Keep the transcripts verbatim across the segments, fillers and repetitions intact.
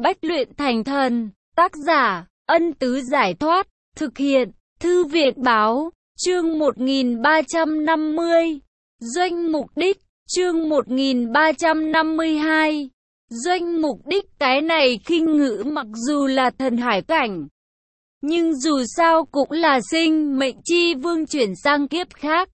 Bách luyện thành thần. Tác giả, Ân Tứ Giải Thoát. Thực hiện, Thư viện Báo. Chương một nghìn ba trăm năm mươi. Doanh mục đích. Chương một nghìn ba trăm năm mươi hai. Doanh mục đích. Cái này khinh ngữ mặc dù là thần hải cảnh, nhưng dù sao cũng là sinh mệnh chi vương chuyển sang kiếp khác.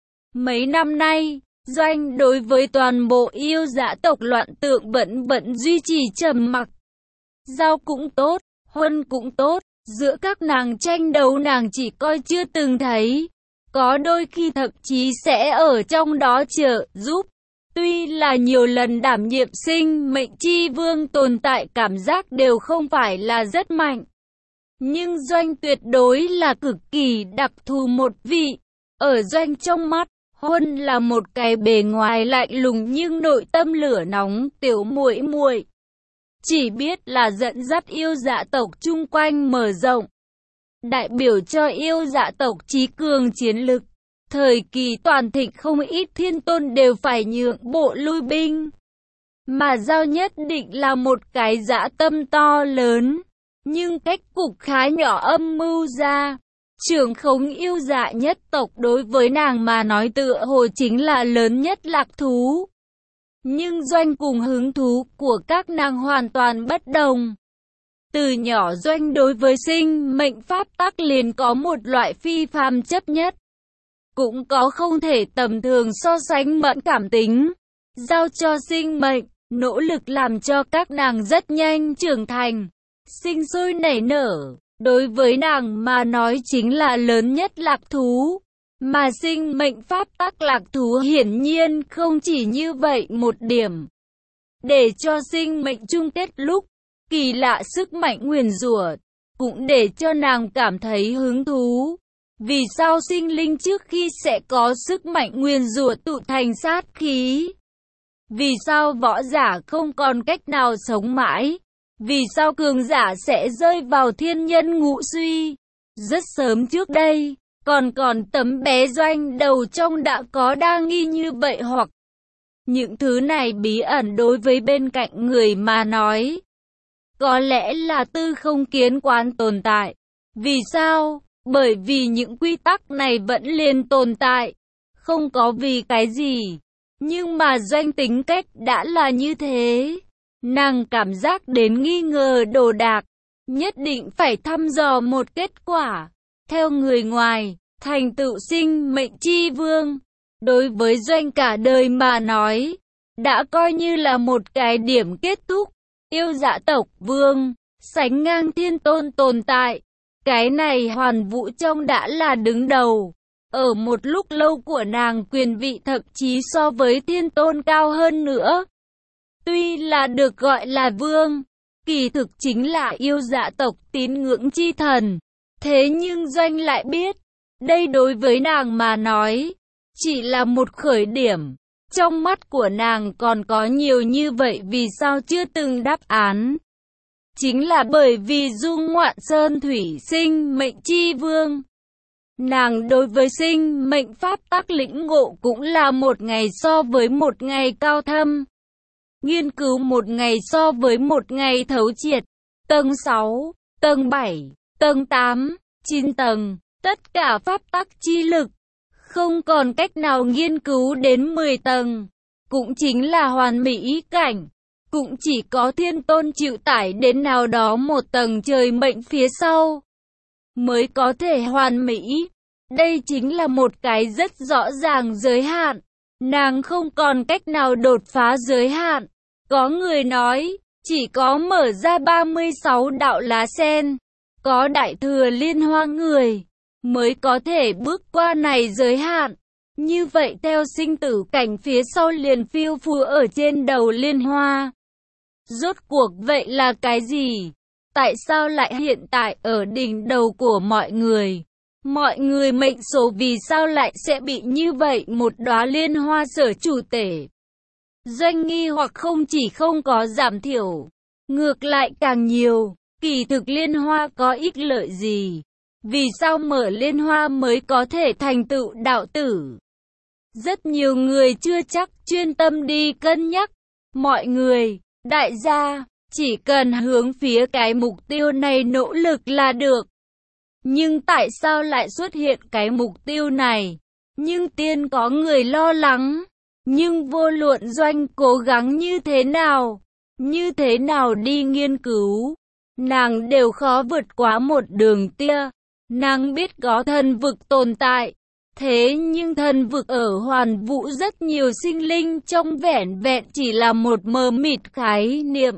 Mấy năm nay, Doanh đối với toàn bộ yêu dã tộc loạn tượng vẫn vẫn duy trì trầm mặc. Giao cũng tốt, Huân cũng tốt, giữa các nàng tranh đấu nàng chỉ coi chưa từng thấy. Có đôi khi thậm chí sẽ ở trong đó trợ giúp. Tuy là nhiều lần đảm nhiệm sinh mệnh chi vương tồn tại cảm giác đều không phải là rất mạnh, nhưng Doanh tuyệt đối là cực kỳ đặc thù một vị. Ở Doanh trong mắt, Huân là một cái bề ngoài lạnh lùng nhưng nội tâm lửa nóng tiểu muội muội, chỉ biết là dẫn dắt yêu dã tộc chung quanh mở rộng, đại biểu cho yêu dã tộc trí cường chiến lực. Thời kỳ toàn thịnh không ít thiên tôn đều phải nhượng bộ lui binh, mà Giao nhất định là một cái dã tâm to lớn, nhưng cách cục khá nhỏ âm mưu ra. Trưởng khống yêu dạ nhất tộc đối với nàng mà nói tựa hồ chính là lớn nhất lạc thú. Nhưng Doanh cùng hứng thú của các nàng hoàn toàn bất đồng. Từ nhỏ Doanh đối với sinh mệnh pháp tắc liền có một loại phi phàm chấp nhất, cũng có không thể tầm thường so sánh mẫn cảm tính, giao cho sinh mệnh, nỗ lực làm cho các nàng rất nhanh trưởng thành, sinh sôi nảy nở. Đối với nàng mà nói chính là lớn nhất lạc thú, mà sinh mệnh pháp tắc lạc thú hiển nhiên không chỉ như vậy một điểm. Để cho sinh mệnh chung kết lúc, kỳ lạ sức mạnh nguyền rủa, cũng để cho nàng cảm thấy hứng thú. Vì sao sinh linh trước khi sẽ có sức mạnh nguyền rủa tụ thành sát khí? Vì sao võ giả không còn cách nào sống mãi? Vì sao cường giả sẽ rơi vào thiên nhân ngũ suy? Rất sớm trước đây, còn còn tấm bé Doanh đầu trong đã có đa nghi như vậy, hoặc những thứ này bí ẩn đối với bên cạnh người mà nói, có lẽ là tư không kiến quán tồn tại. Vì sao? Bởi vì những quy tắc này vẫn liền tồn tại, không có vì cái gì. Nhưng mà Doanh tính cách đã là như thế. Nàng cảm giác đến nghi ngờ đồ đạc, nhất định phải thăm dò một kết quả. Theo người ngoài, thành tựu sinh mệnh chi vương, đối với Doanh cả đời mà nói, đã coi như là một cái điểm kết thúc. Yêu dã tộc vương, sánh ngang thiên tôn tồn tại. Cái này hoàn vũ trong đã là đứng đầu. Ở một lúc lâu của nàng quyền vị thậm chí so với thiên tôn cao hơn nữa. Tuy là được gọi là vương, kỳ thực chính là yêu dã tộc tín ngưỡng chi thần. Thế nhưng Doanh lại biết, đây đối với nàng mà nói, chỉ là một khởi điểm. Trong mắt của nàng còn có nhiều như vậy vì sao chưa từng đáp án. Chính là bởi vì dung ngoạn sơn thủy sinh mệnh chi vương. Nàng đối với sinh mệnh pháp tắc lĩnh ngộ cũng là một ngày so với một ngày cao thâm. Nghiên cứu một ngày so với một ngày thấu triệt. Tầng sáu, tầng bảy, tầng tám, chín tầng, tất cả pháp tắc chi lực. Không còn cách nào nghiên cứu đến mười tầng. Cũng chính là hoàn mỹ cảnh. Cũng chỉ có thiên tôn chịu tải đến nào đó một tầng trời mệnh phía sau, mới có thể hoàn mỹ. Đây chính là một cái rất rõ ràng giới hạn. Nàng không còn cách nào đột phá giới hạn. Có người nói, chỉ có mở ra ba mươi sáu đạo lá sen, có đại thừa liên hoa người, mới có thể bước qua này giới hạn. Như vậy theo sinh tử cảnh phía sau liền phiêu phù ở trên đầu liên hoa. Rốt cuộc vậy là cái gì? Tại sao lại hiện tại ở đỉnh đầu của mọi người? Mọi người mệnh số vì sao lại sẽ bị như vậy một đóa liên hoa sở chủ tể? Doanh nghi hoặc không chỉ không có giảm thiểu, ngược lại càng nhiều. Kỳ thực liên hoa có ích lợi gì? Vì sao mở liên hoa mới có thể thành tựu đạo tử? Rất nhiều người chưa chắc chuyên tâm đi cân nhắc. Mọi người, đại gia, chỉ cần hướng phía cái mục tiêu này nỗ lực là được. Nhưng tại sao lại xuất hiện cái mục tiêu này? Nhưng tiên có người lo lắng. Nhưng vô luận Doanh cố gắng như thế nào, như thế nào đi nghiên cứu, nàng đều khó vượt qua một đường tia. Nàng biết có thần vực tồn tại, thế nhưng thần vực ở hoàn vũ rất nhiều sinh linh trong vẻn vẹn chỉ là một mờ mịt khái niệm.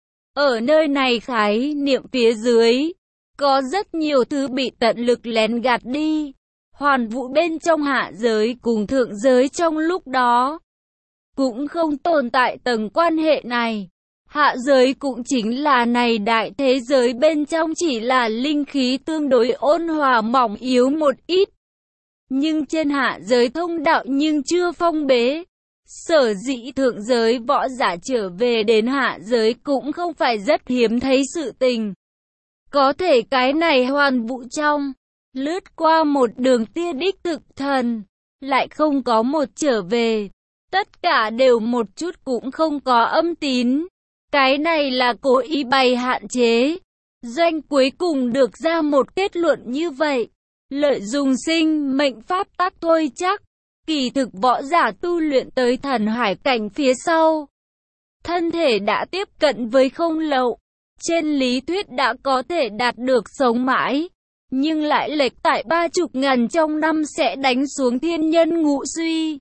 Ở nơi này khái niệm phía dưới, có rất nhiều thứ bị tận lực lén gạt đi. Hoàn vũ bên trong hạ giới cùng thượng giới trong lúc đó cũng không tồn tại tầng quan hệ này. Hạ giới cũng chính là này đại thế giới bên trong chỉ là linh khí tương đối ôn hòa mỏng yếu một ít. Nhưng trên hạ giới thông đạo nhưng chưa phong bế. Sở dĩ thượng giới võ giả trở về đến hạ giới cũng không phải rất hiếm thấy sự tình. Có thể cái này hoàn vũ trong, lướt qua một đường tia đích thực thần, lại không có một trở về. Tất cả đều một chút cũng không có âm tín. Cái này là cố ý bày hạn chế. Doanh cuối cùng được ra một kết luận như vậy. Lợi dụng sinh mệnh pháp tắc thôi chắc. Kỳ thực võ giả tu luyện tới thần hải cảnh phía sau, thân thể đã tiếp cận với không lậu. Trên lý thuyết đã có thể đạt được sống mãi. Nhưng lại lệch tại ba chục ngàn trong năm sẽ đánh xuống thiên nhân ngũ suy.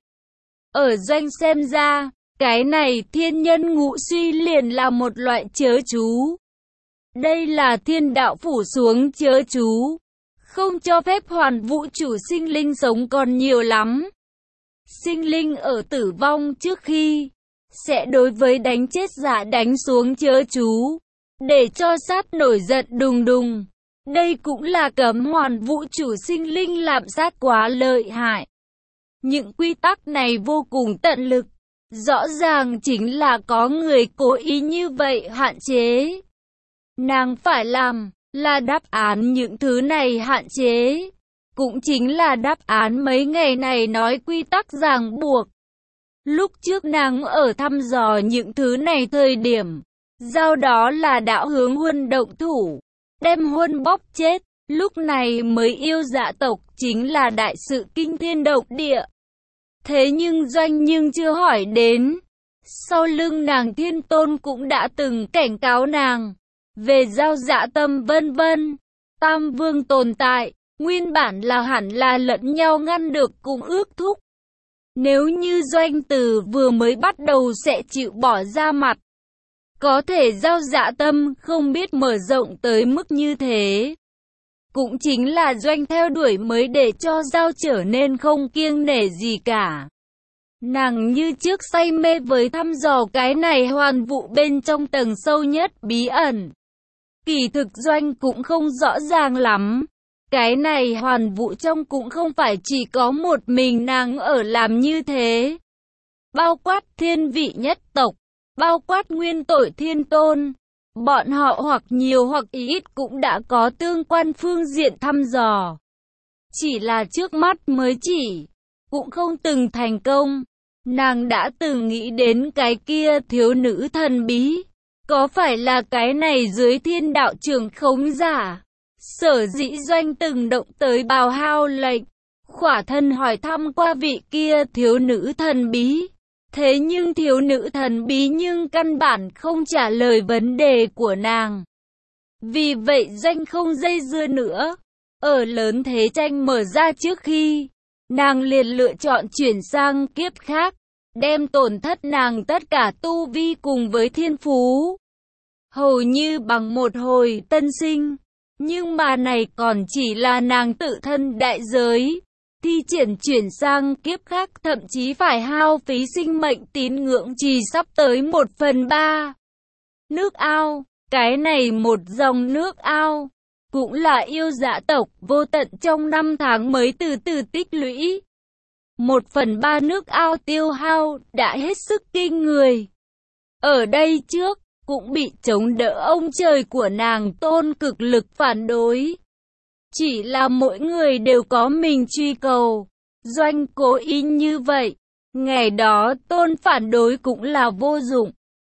Ở Doanh xem ra, cái này thiên nhân ngũ suy liền là một loại chớ chú. Đây là thiên đạo phủ xuống chớ chú, không cho phép hoàn vũ chủ sinh linh sống còn nhiều lắm. Sinh linh ở tử vong trước khi, sẽ đối với đánh chết giả đánh xuống chớ chú, để cho sát nổi giận đùng đùng. Đây cũng là cấm hoàn vũ chủ sinh linh làm sát quá lợi hại. Những quy tắc này vô cùng tận lực. Rõ ràng chính là có người cố ý như vậy hạn chế. Nàng phải làm là đáp án những thứ này hạn chế. Cũng chính là đáp án mấy ngày này nói quy tắc ràng buộc. Lúc trước nàng ở thăm dò những thứ này thời điểm, giao đó là đạo hướng Huân động thủ, đem Huân bóp chết. Lúc này mới yêu dạ tộc chính là đại sự kinh thiên động địa. Thế nhưng Doanh nhưng chưa hỏi đến. Sau lưng nàng Thiên Tôn cũng đã từng cảnh cáo nàng về giao dạ tâm vân vân. Tam vương tồn tại, nguyên bản là hẳn là lẫn nhau ngăn được cùng ước thúc. Nếu như Doanh từ vừa mới bắt đầu sẽ chịu bỏ ra mặt, có thể giao dạ tâm không biết mở rộng tới mức như thế. Cũng chính là Doanh theo đuổi mới để cho giao trở nên không kiêng nể gì cả. Nàng như trước say mê với thăm dò cái này hoàn vũ bên trong tầng sâu nhất bí ẩn. Kỳ thực Doanh cũng không rõ ràng lắm. Cái này hoàn vũ trong cũng không phải chỉ có một mình nàng ở làm như thế. Bao quát thiên vị nhất tộc, bao quát nguyên tội Thiên Tôn. Bọn họ hoặc nhiều hoặc ít cũng đã có tương quan phương diện thăm dò. Chỉ là trước mắt mới chỉ, cũng không từng thành công. Nàng đã từng nghĩ đến cái kia thiếu nữ thần bí. Có phải là cái này dưới thiên đạo trưởng khống giả? Sở dĩ Doanh từng động tới bào hao lệnh, khỏa thân hỏi thăm qua vị kia thiếu nữ thần bí. Thế nhưng thiếu nữ thần bí nhưng căn bản không trả lời vấn đề của nàng. Vì vậy Doanh không dây dưa nữa. Ở lớn thế tranh mở ra trước khi, nàng liền lựa chọn chuyển sang kiếp khác, đem tổn thất nàng tất cả tu vi cùng với thiên phú. Hầu như bằng một hồi tân sinh. Nhưng mà này còn chỉ là nàng tự thân đại giới. Thi triển chuyển sang kiếp khác thậm chí phải hao phí sinh mệnh tín ngưỡng chỉ sắp tới một phần ba. Nước ao, cái này một dòng nước ao, cũng là yêu dạ tộc vô tận trong năm tháng mới từ từ tích lũy. Một phần ba nước ao tiêu hao đã hết sức kinh người. Ở đây trước, cũng bị chống đỡ ông trời của nàng Tôn cực lực phản đối. Chỉ là mỗi người đều có mình truy cầu. Doanh cố ý như vậy. Ngày đó Tôn phản đối cũng là vô dụng.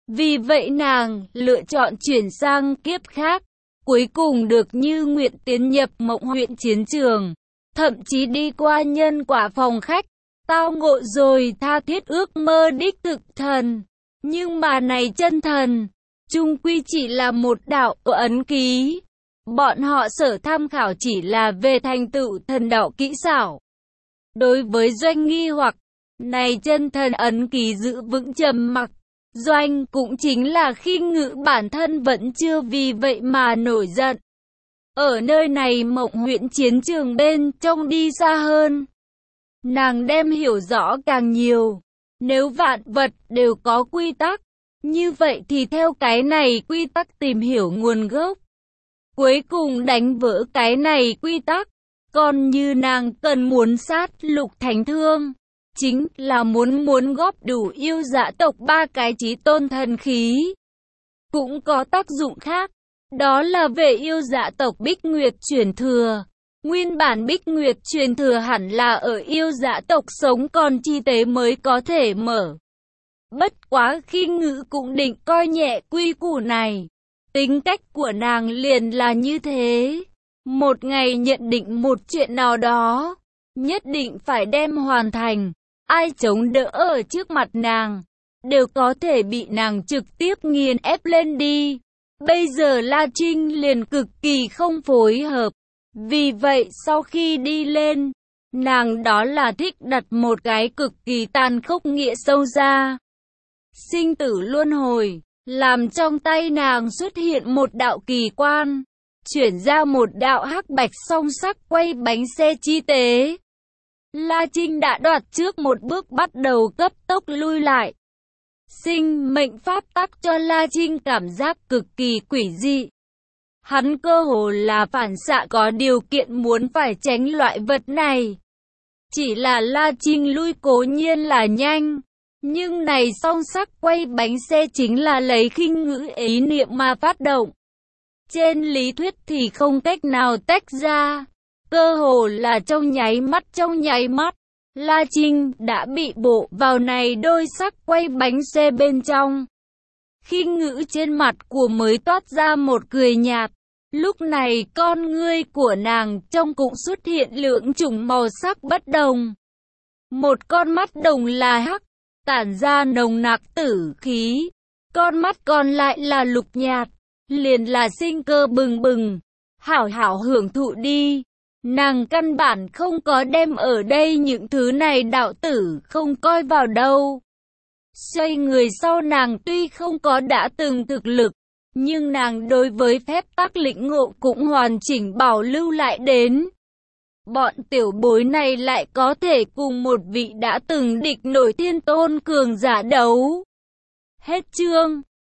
Vì vậy nàng lựa chọn chuyển sang kiếp khác, cuối cùng được như nguyện tiến nhập Mộng Huyện chiến trường, thậm chí đi qua nhân quả phòng khách, tao ngộ rồi tha thiết ước mơ đích thực thần. Nhưng mà này chân thần, chung quy chỉ là một đạo ấn ký. Bọn họ sở tham khảo chỉ là về thành tựu thần đạo kỹ xảo. Đối với Doanh nghi hoặc, này chân thần ấn ký giữ vững trầm mặc. Doanh cũng chính là khi ngữ bản thân vẫn chưa vì vậy mà nổi giận. Ở nơi này Mộng Huyện chiến trường bên trong đi xa hơn, nàng đem hiểu rõ càng nhiều. Nếu vạn vật đều có quy tắc, như vậy thì theo cái này quy tắc tìm hiểu nguồn gốc. Cuối cùng đánh vỡ cái này quy tắc. Còn như nàng cần muốn sát lục thánh thương, chính là muốn muốn góp đủ yêu dạ tộc ba cái chí tôn thần khí. Cũng có tác dụng khác, đó là về yêu dạ tộc Bích Nguyệt truyền thừa. Nguyên bản Bích Nguyệt truyền thừa hẳn là ở yêu dạ tộc sống còn chi tế mới có thể mở. Bất quá khi ngữ cũng định coi nhẹ quy củ này. Tính cách của nàng liền là như thế. Một ngày nhận định một chuyện nào đó, nhất định phải đem hoàn thành. Ai chống đỡ ở trước mặt nàng, đều có thể bị nàng trực tiếp nghiền ép lên đi. Bây giờ La Trinh liền cực kỳ không phối hợp. Vì vậy sau khi đi lên, nàng đó là thích đặt một cái cực kỳ tàn khốc nghĩa sâu ra. Sinh tử luân hồi, làm trong tay nàng xuất hiện một đạo kỳ quan, chuyển ra một đạo hắc bạch song sắc quay bánh xe chi tế. La Trinh đã đoạt trước một bước bắt đầu cấp tốc lui lại. Sinh mệnh pháp tắc cho La Trinh cảm giác cực kỳ quỷ dị. Hắn cơ hồ là phản xạ có điều kiện muốn phải tránh loại vật này. Chỉ là La Trinh lui cố nhiên là nhanh, nhưng này song sắc quay bánh xe chính là lấy khinh ngữ ý niệm mà phát động. Trên lý thuyết thì không cách nào tách ra. Cơ hồ là trong nháy mắt trong nháy mắt, La Trinh đã bị bộ vào này đôi sắc quay bánh xe bên trong. Khi ngữ trên mặt của mới toát ra một cười nhạt, lúc này con ngươi của nàng trong cũng xuất hiện lượng chủng màu sắc bất đồng. Một con mắt đồng là hắc, tản ra nồng nặc tử khí, con mắt còn lại là lục nhạt, liền là sinh cơ bừng bừng. Hảo hảo hưởng thụ đi. Nàng căn bản không có đem ở đây những thứ này đạo tử không coi vào đâu. Xoay người sau nàng tuy không có đã từng thực lực, nhưng nàng đối với phép tắc lĩnh ngộ cũng hoàn chỉnh bảo lưu lại đến. Bọn tiểu bối này lại có thể cùng một vị đã từng địch nổi thiên tôn cường giả đấu. Hết chương.